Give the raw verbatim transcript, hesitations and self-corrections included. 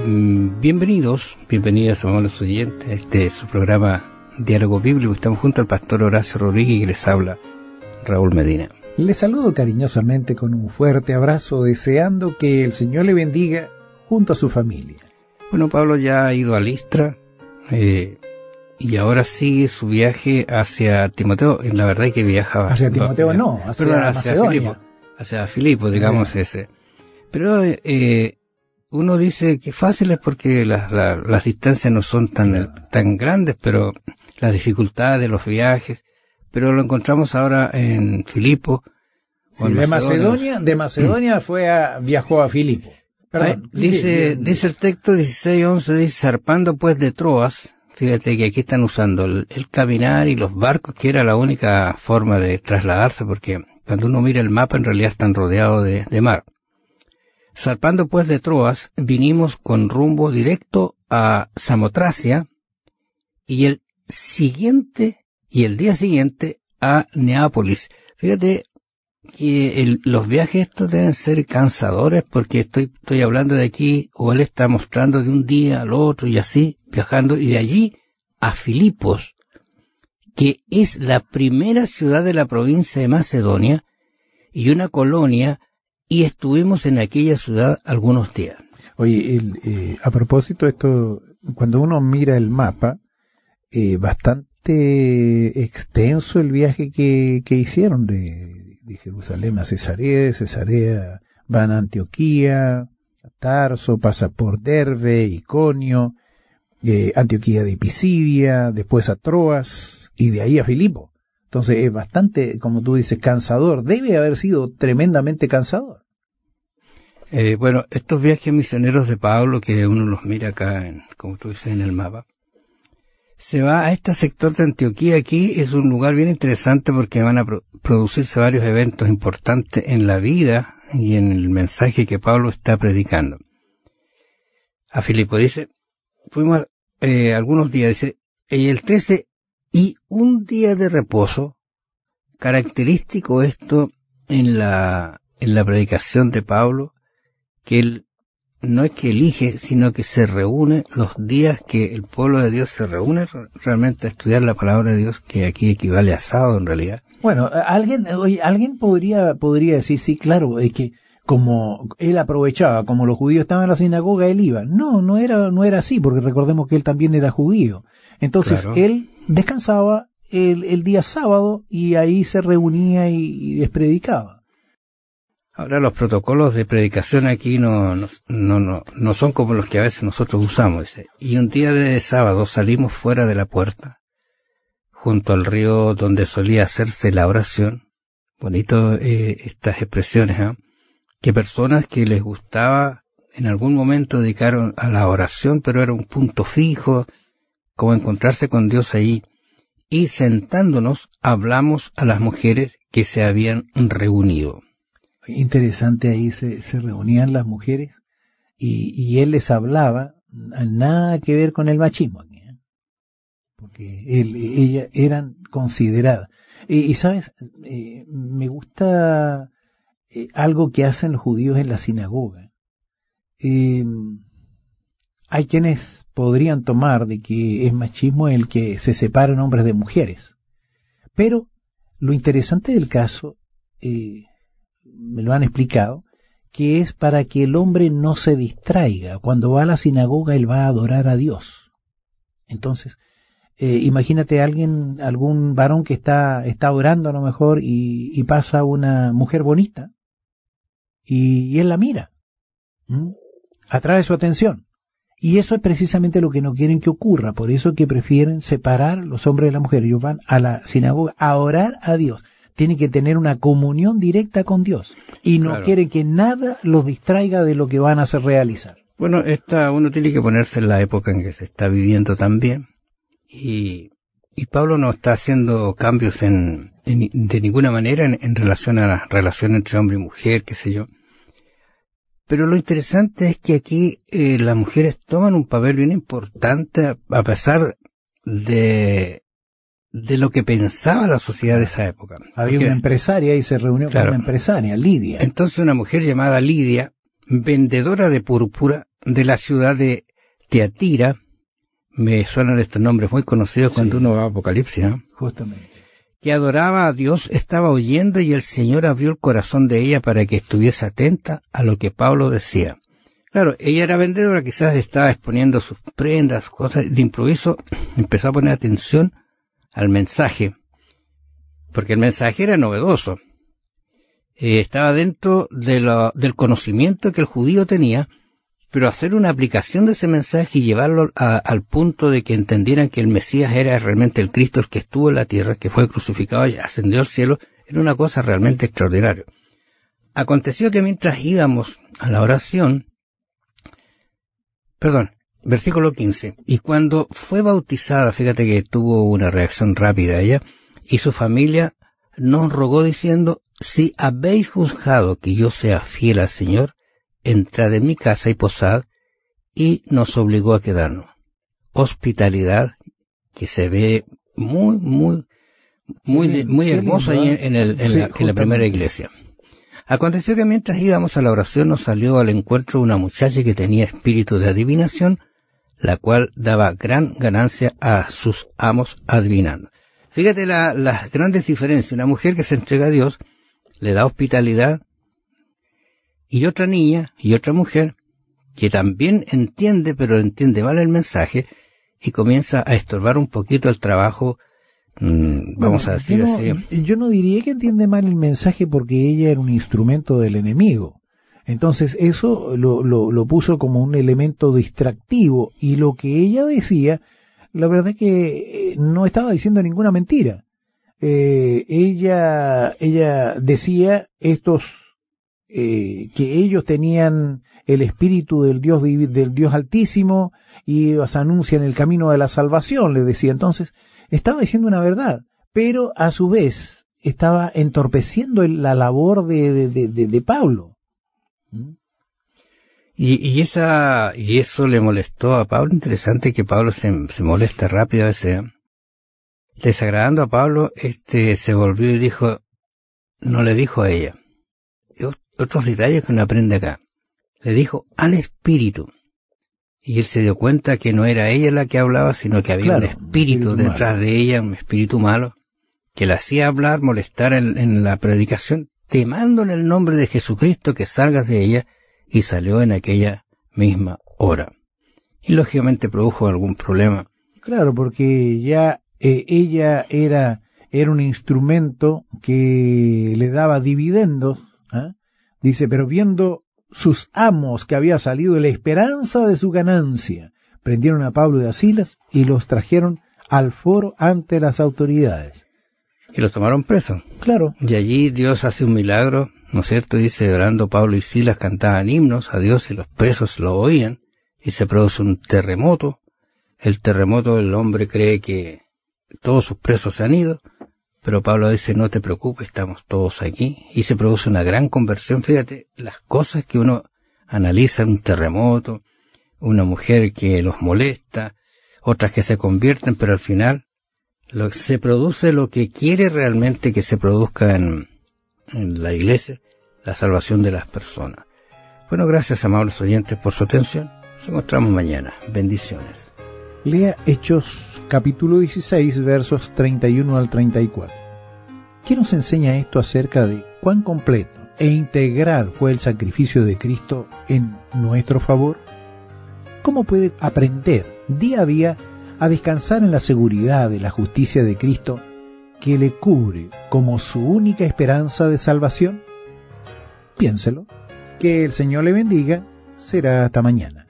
Bienvenidos, bienvenidas a los oyentes. Este es su programa Diálogo Bíblico. Estamos junto al pastor Horacio Rodríguez y les habla Raúl Medina. Les saludo cariñosamente con un fuerte abrazo, deseando que el Señor le bendiga junto a su familia. Bueno, Pablo ya ha ido a Listra eh, y ahora sigue su viaje hacia Timoteo. En la verdad es que viajaba hacia Timoteo, no, no hacia, perdón, hacia Macedonia. Filipo, hacia Filipo, digamos, eh. ese. Pero eh, uno dice que fácil es porque las, las, las distancias no son tan, claro. tan grandes, pero las dificultades de los viajes, pero lo encontramos ahora en Filipo. Sí, de Macedonia, de Macedonia fue a, viajó a Filipo. Perdón, Ay, dice, dice el texto dieciséis once, dice, zarpando pues de Troas, fíjate que aquí están usando el, el caminar y los barcos, que era la única forma de trasladarse, porque cuando uno mira el mapa en realidad están rodeados de, de mar. Zarpando pues de Troas, vinimos con rumbo directo a Samotracia y el siguiente, y el día siguiente a Neápolis. Fíjate que el, los viajes estos deben ser cansadores porque estoy, estoy hablando de aquí, o él está mostrando de un día al otro y así, viajando, y de allí a Filipos, que es la primera ciudad de la provincia de Macedonia y una colonia, y estuvimos en aquella ciudad algunos días. Oye, el, eh, a propósito de esto, cuando uno mira el mapa, eh, bastante extenso el viaje que, que hicieron de, de Jerusalén a Cesarea, de Cesarea van a Antioquía, a Tarso, pasa por Derbe, Iconio, eh, Antioquía de Pisidia, después a Troas y de ahí a Filipo. Entonces es bastante, como tú dices, cansador. Debe haber sido tremendamente cansador. Eh, bueno, estos viajes misioneros de Pablo, que uno los mira acá, en, como tú dices, en el mapa, se va a este sector de Antioquía. Aquí es un lugar bien interesante porque van a pro- producirse varios eventos importantes en la vida y en el mensaje que Pablo está predicando. A Filipo dice, fuimos eh, algunos días, dice, y el trece y un día de reposo, característico esto en la, en la predicación de Pablo, que él no es que elige, sino que se reúne los días que el pueblo de Dios se reúne realmente a estudiar la palabra de Dios, que aquí equivale a sábado en realidad. Bueno, alguien, oye, alguien podría, podría decir, sí, claro, es que como él aprovechaba, como los judíos estaban en la sinagoga, él iba. No, no era, no era así, porque recordemos que él también era judío. Entonces, claro, él descansaba el, el día sábado y ahí se reunía y, y les predicaba. Ahora los protocolos de predicación aquí no, no, no, no, no son como los que a veces nosotros usamos. Dice. Y un día de sábado salimos fuera de la puerta, junto al río donde solía hacerse la oración. Bonito eh, estas expresiones, ¿eh? Que personas que les gustaba en algún momento dedicaron a la oración, pero era un punto fijo, como encontrarse con Dios ahí. Y sentándonos hablamos a las mujeres que se habían reunido. Interesante, ahí se, se reunían las mujeres y, y él les hablaba, nada que ver con el machismo, ¿eh? Porque él, ellas eran consideradas. Y, y sabes, eh, me gusta eh, algo que hacen los judíos en la sinagoga. Eh, hay quienes podrían tomar de que es machismo el que se separan hombres de mujeres, pero lo interesante del caso, eh, me lo han explicado, que es para que el hombre no se distraiga. Cuando va a la sinagoga, él va a adorar a Dios. Entonces, eh, imagínate a alguien, algún varón que está, está orando a lo mejor y, y pasa una mujer bonita y, y él la mira, ¿Mm? atrae su atención. Y eso es precisamente lo que no quieren que ocurra. Por eso que prefieren separar los hombres de la mujer. Ellos van a la sinagoga a orar a Dios. Tienen que tener una comunión directa con Dios y no claro. quieren que nada los distraiga de lo que van a hacer realizar. Bueno, esta, uno tiene que ponerse en la época en que se está viviendo también y, y Pablo no está haciendo cambios en, en de ninguna manera en, en relación a la relación entre hombre y mujer, qué sé yo. Pero lo interesante es que aquí eh, las mujeres toman un papel bien importante a, a pesar de de lo que pensaba la sociedad de esa época. Había Porque, una empresaria y se reunió claro, con una empresaria, Lidia. Entonces una mujer llamada Lidia, vendedora de púrpura, de la ciudad de Teatira, me suenan estos nombres muy conocidos cuando sí. uno va a Apocalipsis, ¿eh? Justamente. Que adoraba a Dios, estaba oyendo y el Señor abrió el corazón de ella para que estuviese atenta a lo que Pablo decía. Claro, ella era vendedora, quizás estaba exponiendo sus prendas, cosas de improviso, empezó a poner atención al mensaje, porque el mensaje era novedoso. Eh, estaba dentro de lo, del conocimiento que el judío tenía, pero hacer una aplicación de ese mensaje y llevarlo a, al punto de que entendieran que el Mesías era realmente el Cristo, el que estuvo en la tierra, que fue crucificado y ascendió al cielo, era una cosa realmente extraordinaria. Aconteció que mientras íbamos a la oración, perdón, versículo quince, y cuando fue bautizada, fíjate que tuvo una reacción rápida ella, y su familia nos rogó diciendo, si habéis juzgado que yo sea fiel al Señor, entrad en mi casa y posad, y nos obligó a quedarnos. Hospitalidad que se ve muy, muy, muy, sí, muy hermosa ahí en, en, el, en, sí, la, en la primera iglesia. Aconteció que mientras íbamos a la oración nos salió al encuentro una muchacha que tenía espíritu de adivinación, la cual daba gran ganancia a sus amos adivinando. Fíjate la, las grandes diferencias. Una mujer que se entrega a Dios, le da hospitalidad, y otra niña y otra mujer que también entiende, pero entiende mal el mensaje y comienza a estorbar un poquito el trabajo, mmm, vamos bueno, a decir yo no, así. Yo no diría que entiende mal el mensaje porque ella era un instrumento del enemigo. Entonces eso lo, lo, lo puso como un elemento distractivo y lo que ella decía, la verdad es que no estaba diciendo ninguna mentira. Eh, ella, ella decía estos Eh, que ellos tenían el espíritu del Dios del Dios Altísimo y os anuncian el camino de la salvación, le decía. Entonces, estaba diciendo una verdad, pero a su vez estaba entorpeciendo la labor de, de, de, de, de Pablo. ¿Mm? Y, y esa, y eso le molestó a Pablo. Interesante que Pablo se, se molesta rápido a veces. Desagradando a Pablo, este, se volvió y dijo, no le dijo a ella. Otros detalles que uno aprende acá. Le dijo al espíritu. Y él se dio cuenta que no era ella la que hablaba, sino que había claro, un espíritu, espíritu detrás malo. de ella, un espíritu malo, que la hacía hablar, molestar en, en la predicación, te mando en el nombre de Jesucristo que salgas de ella, y salió en aquella misma hora. Y lógicamente produjo algún problema. Claro, porque ya eh, ella era, era un instrumento que le daba dividendos, ¿eh? Dice, pero viendo sus amos que había salido la esperanza de su ganancia, prendieron a Pablo y a Silas y los trajeron al foro ante las autoridades. Y los tomaron presos. Claro. Y allí Dios hace un milagro, ¿no es cierto? Dice, orando Pablo y Silas cantaban himnos a Dios y los presos lo oían y se produce un terremoto. El terremoto, el hombre cree que todos sus presos se han ido. Pero Pablo dice, no te preocupes, estamos todos aquí. Y se produce una gran conversión. Fíjate, las cosas que uno analiza, un terremoto, una mujer que los molesta, otras que se convierten, pero al final lo, se produce lo que quiere realmente que se produzca en, en la iglesia, la salvación de las personas. Bueno, gracias, amables oyentes, por su atención. Nos encontramos mañana. Bendiciones. Lea Hechos capítulo dieciséis, versos treinta y uno al treinta y cuatro. ¿Qué nos enseña esto acerca de cuán completo e integral fue el sacrificio de Cristo en nuestro favor? ¿Cómo puede aprender día a día a descansar en la seguridad de la justicia de Cristo que le cubre como su única esperanza de salvación? Piénselo. Que el Señor le bendiga. Será hasta mañana.